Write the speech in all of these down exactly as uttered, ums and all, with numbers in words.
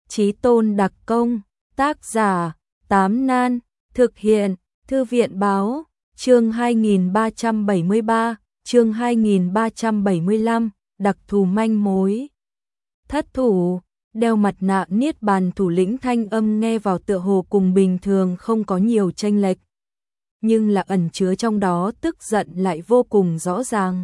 Chí Tôn đặc công, tác giả, Tám Nan, thực hiện, Thư viện báo, chương hai nghìn ba trăm bảy mươi ba, chương hai nghìn ba trăm bảy mươi lăm, đặc thù manh mối. Thất thủ, đeo mặt nạ Niết Bàn thủ lĩnh thanh âm nghe vào tựa hồ cùng bình thường không có nhiều chênh lệch, nhưng là ẩn chứa trong đó tức giận lại vô cùng rõ ràng.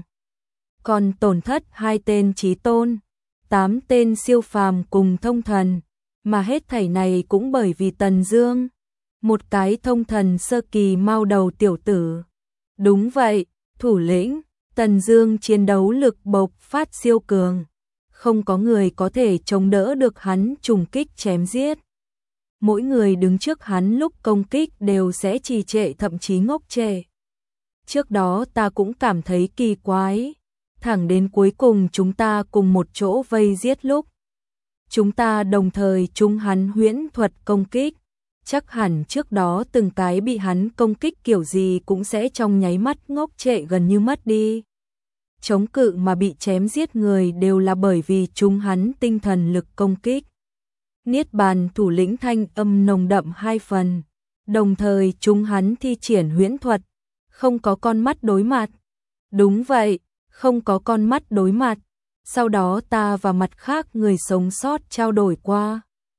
Còn tổn thất hai tên chí tôn, tám tên siêu phàm cùng thông thần, mà hết thảy này cũng bởi vì Tần Dương, một cái thông thần sơ kỳ mao đầu tiểu tử. Đúng vậy, thủ lĩnh, Tần Dương chiến đấu lực bộc phát siêu cường, không có người có thể chống đỡ được hắn trùng kích chém giết. Mỗi người đứng trước hắn lúc công kích đều sẽ trì trệ thậm chí ngốc trệ. Trước đó ta cũng cảm thấy kỳ quái, thẳng đến cuối cùng chúng ta cùng một chỗ vây giết lúc chúng ta đồng thời trúng hắn huyễn thuật công kích, chắc hẳn trước đó từng cái bị hắn công kích kiểu gì cũng sẽ trong nháy mắt ngốc trệ gần như mất đi. Chống cự mà bị chém giết người đều là bởi vì chúng hắn tinh thần lực công kích. Niết Bàn thủ lĩnh thanh âm nồng đậm hai phần, đồng thời chúng hắn thi triển huyễn thuật, không có con mắt đối mặt. Đúng vậy, không có con mắt đối mặt. Sau đó ta và mặt khác người sống sót trao đổi qua.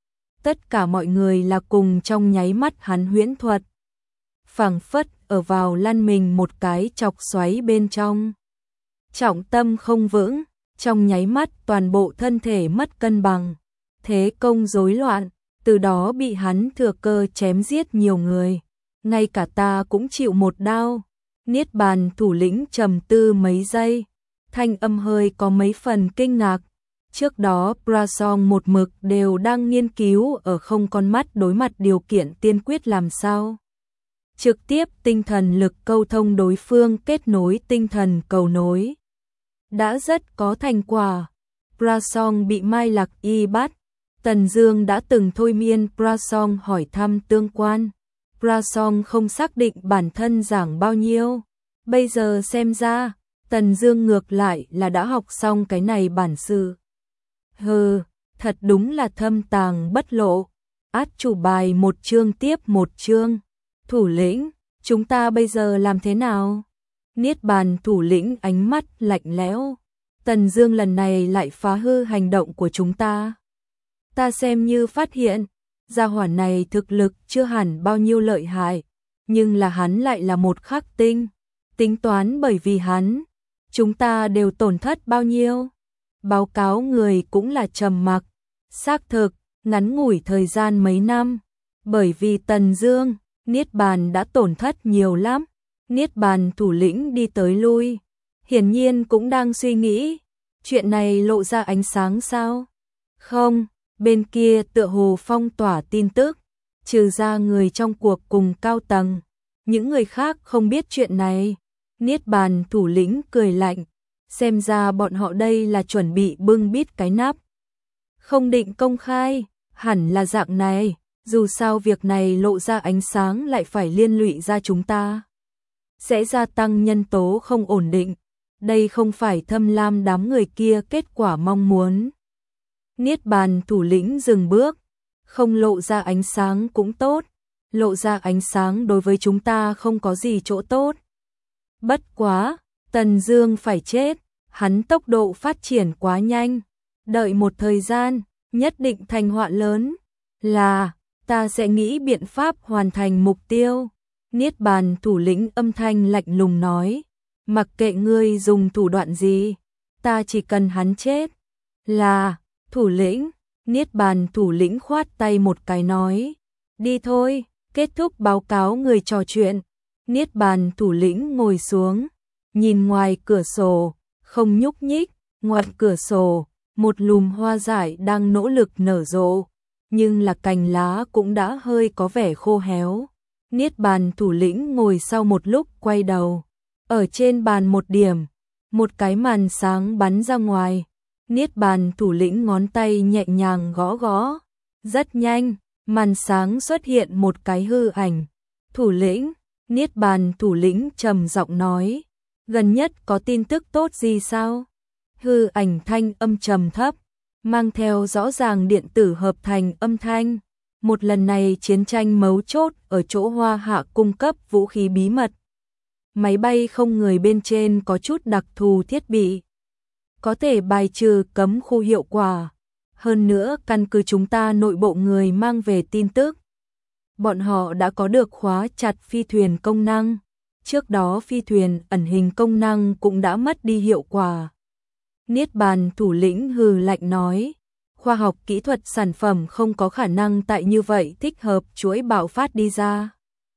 Tất cả mọi người là cùng trong nháy mắt hắn huyễn thuật. Phảng phất ở vào lăn mình một cái chọc xoáy bên trong. Trọng tâm không vững, trong nháy mắt toàn bộ thân thể mất cân bằng. Thế công rối loạn, từ đó bị hắn thừa cơ chém giết nhiều người. Ngay cả ta cũng chịu một đao. Niết Bàn thủ lĩnh trầm tư mấy giây, thanh âm hơi có mấy phần kinh ngạc. Trước đó Prasong một mực đều đang nghiên cứu ở không con mắt đối mặt điều kiện tiên quyết làm sao trực tiếp tinh thần lực câu thông đối phương, kết nối tinh thần cầu nối. Đã rất có thành quả. Prasong bị Mai Lạc Y bắt. Tần Dương đã từng thôi miên Prasong hỏi thăm tương quan. Prasong không xác định bản thân giảng bao nhiêu. Bây giờ xem ra, Tần Dương ngược lại là đã học xong cái này bản sự. Hừ, thật đúng là thâm tàng bất lộ. Át chủ bài một chương tiếp một chương. Thủ lĩnh, chúng ta bây giờ làm thế nào? Niết Bàn thủ lĩnh ánh mắt lạnh lẽo. Tần Dương lần này lại phá hư hành động của chúng ta. Ta xem như phát hiện, gia hỏa này thực lực chưa hẳn bao nhiêu lợi hại, nhưng là hắn lại là một khắc tinh. Tính toán bởi vì hắn, chúng ta đều tổn thất bao nhiêu? Báo cáo người cũng là trầm mặc. Xác thực, ngắn ngủi thời gian mấy năm, bởi vì Tần Dương, Niết Bàn đã tổn thất nhiều lắm. Niết Bàn thủ lĩnh đi tới lui, hiển nhiên cũng đang suy nghĩ, chuyện này lộ ra ánh sáng sao? Không, bên kia tựa hồ phong tỏa tin tức, trừ ra người trong cuộc cùng cao tầng, những người khác không biết chuyện này. Niết Bàn thủ lĩnh cười lạnh, xem ra bọn họ đây là chuẩn bị bưng bít cái nắp. Không định công khai, hẳn là dạng này, dù sao việc này lộ ra ánh sáng lại phải liên lụy ra chúng ta. Sẽ gia tăng nhân tố không ổn định, đây không phải Thâm Lam đám người kia kết quả mong muốn. Niết Bàn thủ lĩnh dừng bước, không lộ ra ánh sáng cũng tốt, lộ ra ánh sáng đối với chúng ta không có gì chỗ tốt. Bất quá, Tần Dương phải chết, hắn tốc độ phát triển quá nhanh, đợi một thời gian, nhất định thành họa lớn. Là, ta sẽ nghĩ biện pháp hoàn thành mục tiêu. Niết Bàn thủ lĩnh âm thanh lạnh lùng nói, mặc kệ ngươi dùng thủ đoạn gì, ta chỉ cần hắn chết. Là, thủ lĩnh. Niết Bàn thủ lĩnh khoát tay một cái nói, đi thôi. Kết thúc báo cáo người trò chuyện, Niết Bàn thủ lĩnh ngồi xuống, nhìn ngoài cửa sổ, không nhúc nhích. Ngoài cửa sổ, một lùm hoa dại đang nỗ lực nở rộ, nhưng là cành lá cũng đã hơi có vẻ khô héo. Niết Bàn thủ lĩnh ngồi sau một lúc quay đầu, ở trên bàn một điểm, một cái màn sáng bắn ra ngoài. Niết Bàn thủ lĩnh ngón tay nhẹ nhàng gõ gõ, rất nhanh, màn sáng xuất hiện một cái hư ảnh. Thủ lĩnh, Niết Bàn thủ lĩnh trầm giọng nói, gần nhất có tin tức tốt gì sao? Hư ảnh thanh âm trầm thấp, mang theo rõ ràng điện tử hợp thành âm thanh. Một lần này chiến tranh mấu chốt ở chỗ Hoa Hạ cung cấp vũ khí bí mật. Máy bay không người bên trên có chút đặc thù thiết bị, có thể bài trừ cấm khu hiệu quả. Hơn nữa căn cứ chúng ta nội bộ người mang về tin tức, bọn họ đã có được khóa chặt phi thuyền công năng. Trước đó phi thuyền ẩn hình công năng cũng đã mất đi hiệu quả. Niết Bàn thủ lĩnh hừ lạnh nói, khoa học kỹ thuật sản phẩm không có khả năng tại như vậy thích hợp chuỗi bạo phát đi ra.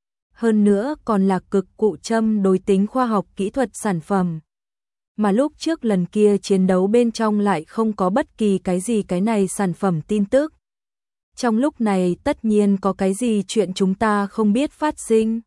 Hơn nữa còn là cực cụ châm đối tính khoa học kỹ thuật sản phẩm. Mà lúc trước lần kia chiến đấu bên trong lại không có bất kỳ cái gì cái này sản phẩm tin tức. Trong lúc này tất nhiên có cái gì chuyện chúng ta không biết phát sinh.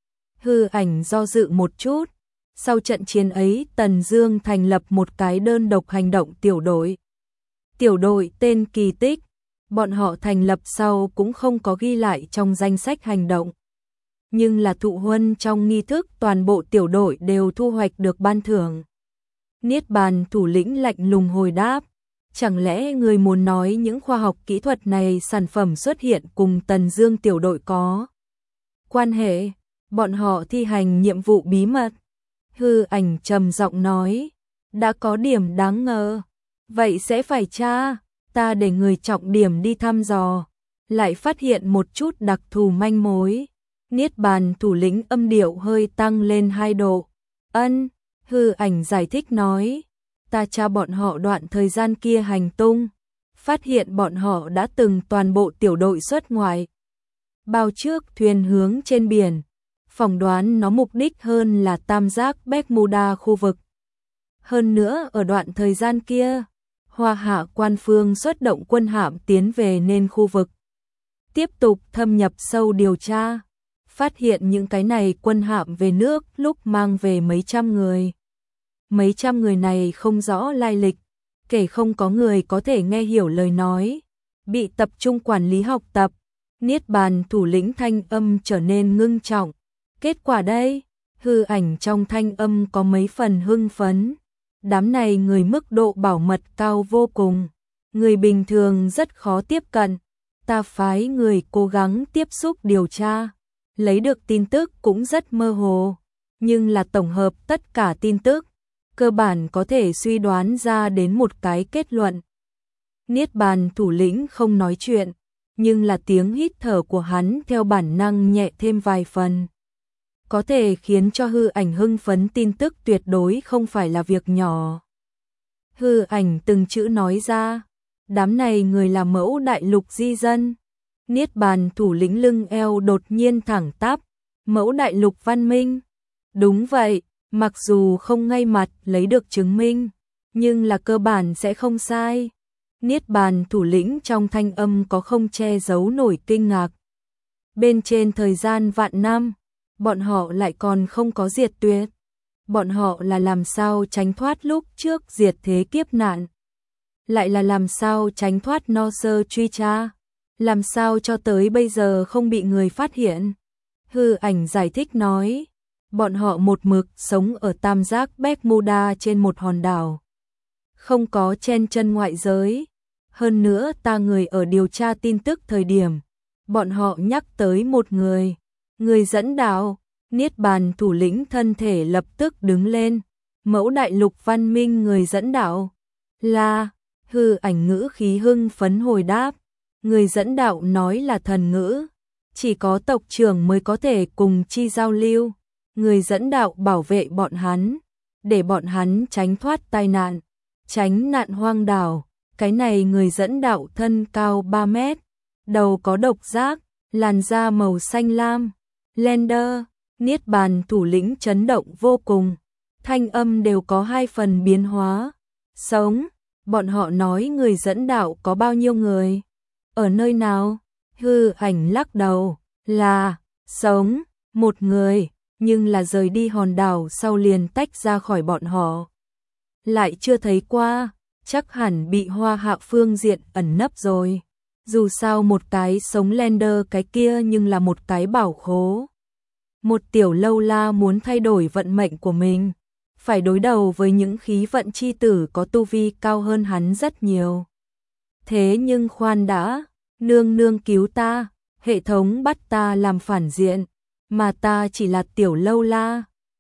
Hư Ảnh do dự một chút. Sau trận chiến ấy Tần Dương thành lập một cái đơn độc hành động tiểu đội. Tiểu đội tên Kỳ Tích. Bọn họ thành lập sau cũng không có ghi lại trong danh sách hành động. Nhưng là thụ huân trong nghi thức toàn bộ tiểu đội đều thu hoạch được ban thưởng. Niết Bàn thủ lĩnh lạnh lùng hồi đáp. Chẳng lẽ người muốn nói những khoa học kỹ thuật này sản phẩm xuất hiện cùng Tần Dương tiểu đội có quan hệ, bọn họ thi hành nhiệm vụ bí mật? Hư Ảnh trầm giọng nói, đã có điểm đáng ngờ, vậy sẽ phải tra, ta để người trọng điểm đi thăm dò, lại phát hiện một chút đặc thù manh mối. Niết Bàn thủ lĩnh âm điệu hơi tăng lên hai độ. Ân, Hư Ảnh giải thích nói, ta tra bọn họ đoạn thời gian kia hành tung, phát hiện bọn họ đã từng toàn bộ tiểu đội xuất ngoại. Bao trước thuyền hướng trên biển, phỏng đoán nó mục đích hơn là tam giác Bermuda khu vực. Hơn nữa ở đoạn thời gian kia, Hoa Hạ quan phương xuất động quân hạm tiến về nên khu vực. Tiếp tục thâm nhập sâu điều tra, phát hiện những cái này quân hạm về nước lúc mang về mấy trăm người. Mấy trăm người này không rõ lai lịch, kể không có người có thể nghe hiểu lời nói, bị tập trung quản lý học tập. Niết Bàn thủ lĩnh thanh âm trở nên ngưng trọng. Kết quả đây, Hư Ảnh trong thanh âm có mấy phần hưng phấn. Đám này người mức độ bảo mật cao vô cùng, người bình thường rất khó tiếp cận. Ta phái người cố gắng tiếp xúc điều tra, lấy được tin tức cũng rất mơ hồ, nhưng là tổng hợp tất cả tin tức, cơ bản có thể suy đoán ra đến một cái kết luận. Niết Bàn thủ lĩnh không nói chuyện, nhưng là tiếng hít thở của hắn theo bản năng nhẹ thêm vài phần. Có thể khiến cho Hư Ảnh hưng phấn tin tức tuyệt đối không phải là việc nhỏ. Hư Ảnh từng chữ nói ra, đám này người là mẫu đại lục di dân. Niết Bàn thủ lĩnh lưng eo đột nhiên thẳng tắp, mẫu đại lục văn minh. Đúng vậy, mặc dù không ngay mặt lấy được chứng minh, nhưng là cơ bản sẽ không sai. Niết Bàn thủ lĩnh trong thanh âm có không che giấu nổi kinh ngạc. Bên trên thời gian vạn năm, bọn họ lại còn không có diệt tuyệt. Bọn họ là làm sao tránh thoát lúc trước diệt thế kiếp nạn. Lại là làm sao tránh thoát no sơ truy tra. Làm sao cho tới bây giờ không bị người phát hiện. Hư Ảnh giải thích nói, bọn họ một mực sống ở tam giác Bermuda trên một hòn đảo. Không có chen chân ngoại giới. Hơn nữa ta người ở điều tra tin tức thời điểm, bọn họ nhắc tới một người. Người dẫn đạo. Niết Bàn thủ lĩnh thân thể lập tức đứng lên. Mẫu đại lục văn minh người dẫn đạo là? Hư Ảnh ngữ khí hưng phấn hồi đáp. Người dẫn đạo nói là thần ngữ, chỉ có tộc trưởng mới có thể cùng chi giao lưu. Người dẫn đạo bảo vệ bọn hắn, để bọn hắn tránh thoát tai nạn, tránh nạn hoang đảo. Cái này người dẫn đạo thân cao ba mét, đầu có độc giác, làn da màu xanh lam. Lender, Niết Bàn thủ lĩnh chấn động vô cùng, thanh âm đều có hai phần biến hóa. Sống, bọn họ nói người dẫn đạo có bao nhiêu người? Ở nơi nào? Hư Ảnh lắc đầu, là, sống, một người, nhưng là rời đi hòn đảo sau liền tách ra khỏi bọn họ. Lại chưa thấy qua, chắc hẳn bị Hoa Hạ phương diện ẩn nấp rồi. Dù sao một cái sống Lender cái kia nhưng là một cái bảo khố. Một tiểu lâu la muốn thay đổi vận mệnh của mình, phải đối đầu với những khí vận chi tử có tu vi cao hơn hắn rất nhiều. Thế nhưng khoan đã, nương nương cứu ta, hệ thống bắt ta làm phản diện, mà ta chỉ là tiểu lâu la,